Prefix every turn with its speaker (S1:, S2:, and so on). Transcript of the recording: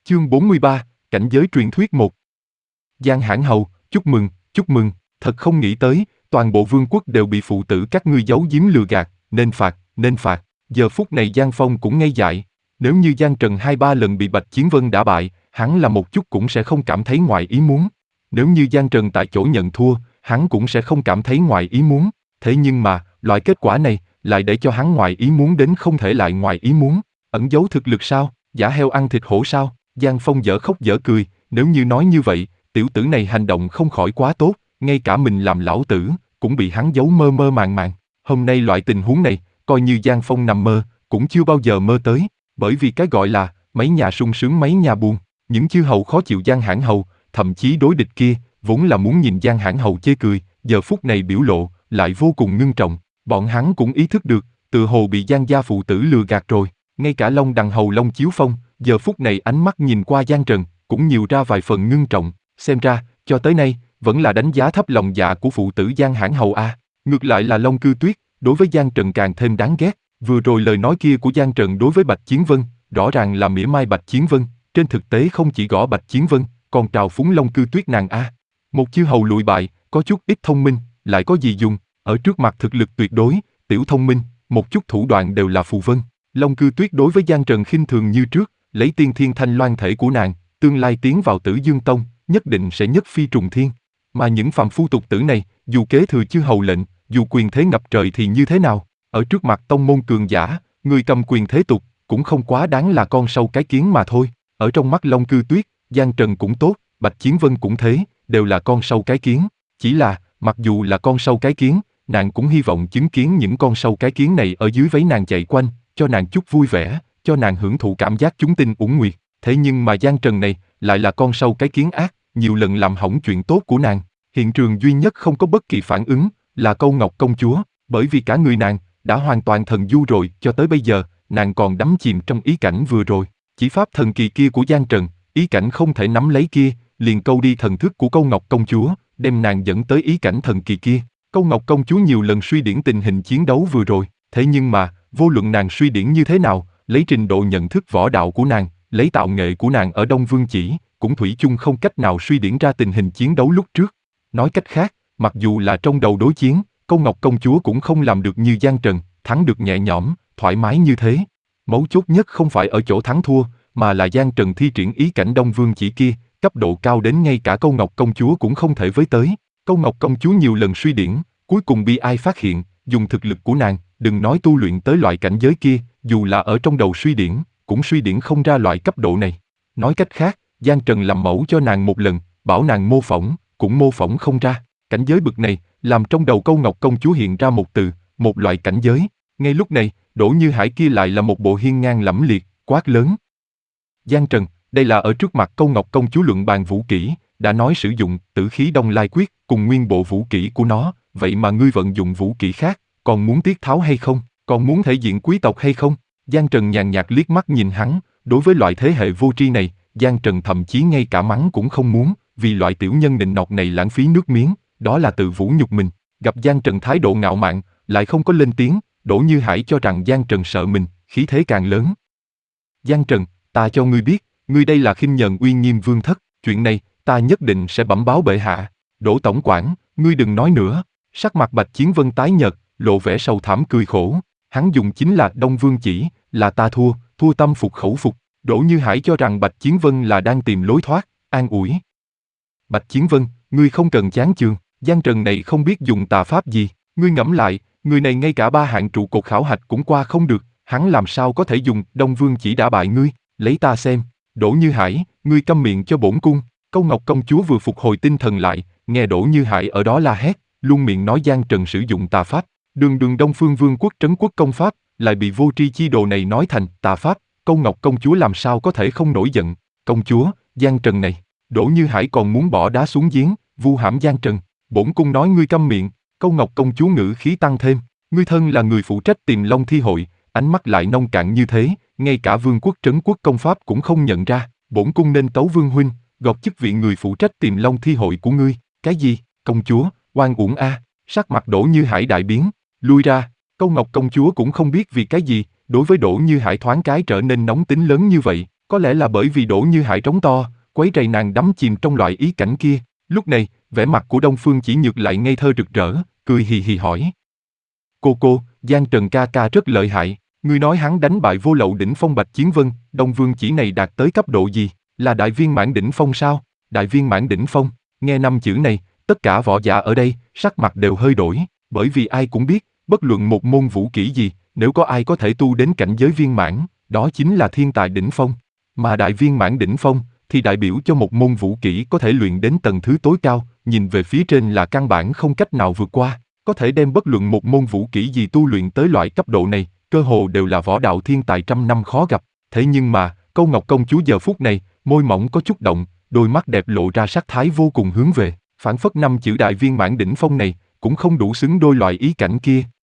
S1: Chương 43, Cảnh giới truyền thuyết 1. Giang Hãn Hầu, chúc mừng, thật không nghĩ tới, toàn bộ vương quốc đều bị phụ tử các ngươi giấu giếm lừa gạt, nên phạt. Giờ phút này Giang Phong cũng ngây dại, nếu như Giang Trần 2-3 lần bị Bạch Chiến Vân đả bại, hắn là một chút cũng sẽ không cảm thấy ngoài ý muốn. Nếu như Giang Trần tại chỗ nhận thua, hắn cũng sẽ không cảm thấy ngoài ý muốn. Thế nhưng mà, loại kết quả này lại để cho hắn ngoài ý muốn đến không thể lại ngoài ý muốn. Ẩn giấu thực lực sao? Giả heo ăn thịt hổ sao? Giang Phong dở khóc dở cười, nếu như nói như vậy, tiểu tử này hành động không khỏi quá tốt, ngay cả mình làm lão tử, cũng bị hắn giấu mơ mơ màng. Hôm nay loại tình huống này, coi như Giang Phong nằm mơ, cũng chưa bao giờ mơ tới, bởi vì cái gọi là, mấy nhà sung sướng mấy nhà buồn, những chư hầu khó chịu Giang Hãn Hầu, thậm chí đối địch kia, vốn là muốn nhìn Giang Hãn Hầu chê cười, giờ phút này biểu lộ, lại vô cùng ngưng trọng, bọn hắn cũng ý thức được, tự hồ bị Giang gia phụ tử lừa gạt rồi, ngay cả Long Đằng Hầu Long Chiếu Phong, giờ phút này ánh mắt nhìn qua Giang Trần, cũng nhiều ra vài phần ngưng trọng, xem ra, cho tới nay, vẫn là đánh giá thấp lòng dạ của phụ tử Giang Hãn Hầu a. Ngược lại là Long Cư Tuyết, đối với Giang Trần càng thêm đáng ghét, vừa rồi lời nói kia của Giang Trần đối với Bạch Chiến Vân, rõ ràng là mỉa mai Bạch Chiến Vân, trên thực tế không chỉ gõ Bạch Chiến Vân, còn trào phúng Long Cư Tuyết nàng a. Một chư hầu lụi bại, có chút ít thông minh, lại có gì dùng, ở trước mặt thực lực tuyệt đối, tiểu thông minh, một chút thủ đoạn đều là phù vân. Long Cư Tuyết đối với Giang Trần khinh thường như trước, lấy tiên thiên thanh loan thể của nàng, tương lai tiến vào Tử Dương Tông, nhất định sẽ nhất phi trùng thiên. Mà những phàm phu tục tử này, dù kế thừa chư hầu lệnh, dù quyền thế ngập trời thì như thế nào, ở trước mặt tông môn cường giả, người cầm quyền thế tục, cũng không quá đáng là con sâu cái kiến mà thôi. Ở trong mắt Long Cư Tuyết, Giang Trần cũng tốt, Bạch Chiến Vân cũng thế, đều là con sâu cái kiến. Chỉ là, mặc dù là con sâu cái kiến, nàng cũng hy vọng chứng kiến những con sâu cái kiến này ở dưới váy nàng chạy quanh, cho nàng chút vui vẻ, cho nàng hưởng thụ cảm giác chúng tinh uổng nguyệt. Thế nhưng mà Giang Trần này, lại là con sâu cái kiến ác, nhiều lần làm hỏng chuyện tốt của nàng. Hiện trường duy nhất không có bất kỳ phản ứng, là Câu Ngọc công chúa, bởi vì cả người nàng, đã hoàn toàn thần du rồi, cho tới bây giờ, nàng còn đắm chìm trong ý cảnh vừa rồi. Chỉ pháp thần kỳ kia của Giang Trần, ý cảnh không thể nắm lấy kia, liền câu đi thần thức của Câu Ngọc công chúa, đem nàng dẫn tới ý cảnh thần kỳ kia. Câu Ngọc công chúa nhiều lần suy điển tình hình chiến đấu vừa rồi, thế nhưng mà, vô luận nàng suy điển như thế nào, lấy trình độ nhận thức võ đạo của nàng, lấy tạo nghệ của nàng ở Đông Vương Chỉ, cũng thủy chung không cách nào suy điển ra tình hình chiến đấu lúc trước. Nói cách khác, mặc dù là trong đầu đối chiến, Câu Ngọc công chúa cũng không làm được như Giang Trần, thắng được nhẹ nhõm, thoải mái như thế. Mấu chốt nhất không phải ở chỗ thắng thua, mà là Giang Trần thi triển ý cảnh Đông Vương Chỉ kia, cấp độ cao đến ngay cả Câu Ngọc công chúa cũng không thể với tới. Câu Ngọc công chúa nhiều lần suy điển, cuối cùng bị ai phát hiện, dùng thực lực của nàng, đừng nói tu luyện tới loại cảnh giới kia, dù là ở trong đầu suy điển, cũng suy điển không ra loại cấp độ này. Nói cách khác, Giang Trần làm mẫu cho nàng một lần, bảo nàng mô phỏng, cũng mô phỏng không ra. Cảnh giới bực này, làm trong đầu Câu Ngọc công chúa hiện ra một từ, một loại cảnh giới. Ngay lúc này, Đỗ Như Hải kia lại là một bộ hiên ngang lẫm liệt, quát lớn. Giang Trần, đây là ở trước mặt Câu Ngọc công chúa luận bàn vũ kỹ, đã nói sử dụng Tử Khí Đông Lai Quyết cùng nguyên bộ vũ kỹ của nó, vậy mà ngươi vận dụng vũ kỹ khác, còn muốn tiết tháo hay không, còn muốn thể diện quý tộc hay không? Giang Trần nhàn nhạt liếc mắt nhìn hắn, đối với loại thế hệ vô tri này, Giang Trần thậm chí ngay cả mắng cũng không muốn, vì loại tiểu nhân nịnh nọt này lãng phí nước miếng, đó là tự vũ nhục mình. Gặp Giang Trần thái độ ngạo mạn, lại không có lên tiếng, Đỗ Như Hải cho rằng Giang Trần sợ mình, khí thế càng lớn. Giang Trần, ta cho ngươi biết, ngươi đây là khinh nhờn uy nghiêm vương thất, chuyện này, ta nhất định sẽ bẩm báo bệ hạ. Đỗ tổng quản, ngươi đừng nói nữa. Sắc mặt Bạch Chiến Vân tái nhợt, lộ vẻ sầu thảm cười khổ. Hắn dùng chính là Đông Vương Chỉ, là ta thua tâm phục khẩu phục. Đỗ Như Hải cho rằng Bạch Chiến Vân là đang tìm lối thoát, an ủi. Bạch Chiến Vân, ngươi không cần chán chường, Giang Trần này không biết dùng tà pháp gì, ngươi ngẫm lại, người này ngay cả 3 hạng trụ cột khảo hạch cũng qua không được, hắn làm sao có thể dùng Đông Vương Chỉ đả bại ngươi, lấy ta xem. Đỗ Như Hải, ngươi câm miệng cho bổn cung. Câu Ngọc công chúa vừa phục hồi tinh thần lại, nghe Đỗ Như Hải ở đó la hét, luôn miệng nói Giang Trần sử dụng tà pháp, đường Đông Phương Vương quốc trấn quốc công pháp, lại bị vô tri chi đồ này nói thành tà pháp. Câu Ngọc công chúa làm sao có thể không nổi giận. Công chúa, Giang Trần này. Đỗ Như Hải còn muốn bỏ đá xuống giếng, vu hãm Giang Trần. Bổn cung nói ngươi câm miệng. Câu Ngọc công chúa ngữ khí tăng thêm, ngươi thân là người phụ trách Tiềm Long thi hội, ánh mắt lại nông cạn như thế, ngay cả vương quốc trấn quốc công pháp cũng không nhận ra. Bổn cung nên tấu vương huynh, gọt chức vị người phụ trách Tiềm Long thi hội của ngươi. Cái gì? Công chúa, oan uổng a. Sắc mặt Đỗ Như Hải đại biến, lui ra. Câu Ngọc công chúa cũng không biết vì cái gì, đối với Đỗ Như Hải thoáng cái trở nên nóng tính lớn như vậy. Có lẽ là bởi vì Đỗ Như Hải trống to, quấy rầy nàng đắm chìm trong loại ý cảnh kia. Lúc này, vẻ mặt của Đông Phương Chỉ Nhược lại ngây thơ rực rỡ, cười hì hì hỏi. Cô, Giang Trần ca ca rất lợi hại, ngươi nói hắn đánh bại Vô Lậu đỉnh phong Bạch Chiến Vân, Đông Vương Chỉ này đạt tới cấp độ gì, là đại viên mãn đỉnh phong sao? Đại viên mãn đỉnh phong, nghe năm chữ này, tất cả võ giả ở đây, sắc mặt đều hơi đổi, bởi vì ai cũng biết, bất luận một môn vũ kỹ gì, nếu có ai có thể tu đến cảnh giới viên mãn, đó chính là thiên tài đỉnh phong. Mà đại viên mãn đỉnh phong, thì đại biểu cho một môn vũ kỹ có thể luyện đến tầng thứ tối cao, nhìn về phía trên là căn bản không cách nào vượt qua, có thể đem bất luận một môn vũ kỹ gì tu luyện tới loại cấp độ này, cơ hồ đều là võ đạo thiên tài trăm năm khó gặp. Thế nhưng mà, Câu Ngọc công chúa giờ phút này, môi mỏng có chút động, đôi mắt đẹp lộ ra sắc thái vô cùng hướng về, phảng phất năm chữ đại viên mãn đỉnh phong này, cũng không đủ xứng đôi loại ý cảnh kia.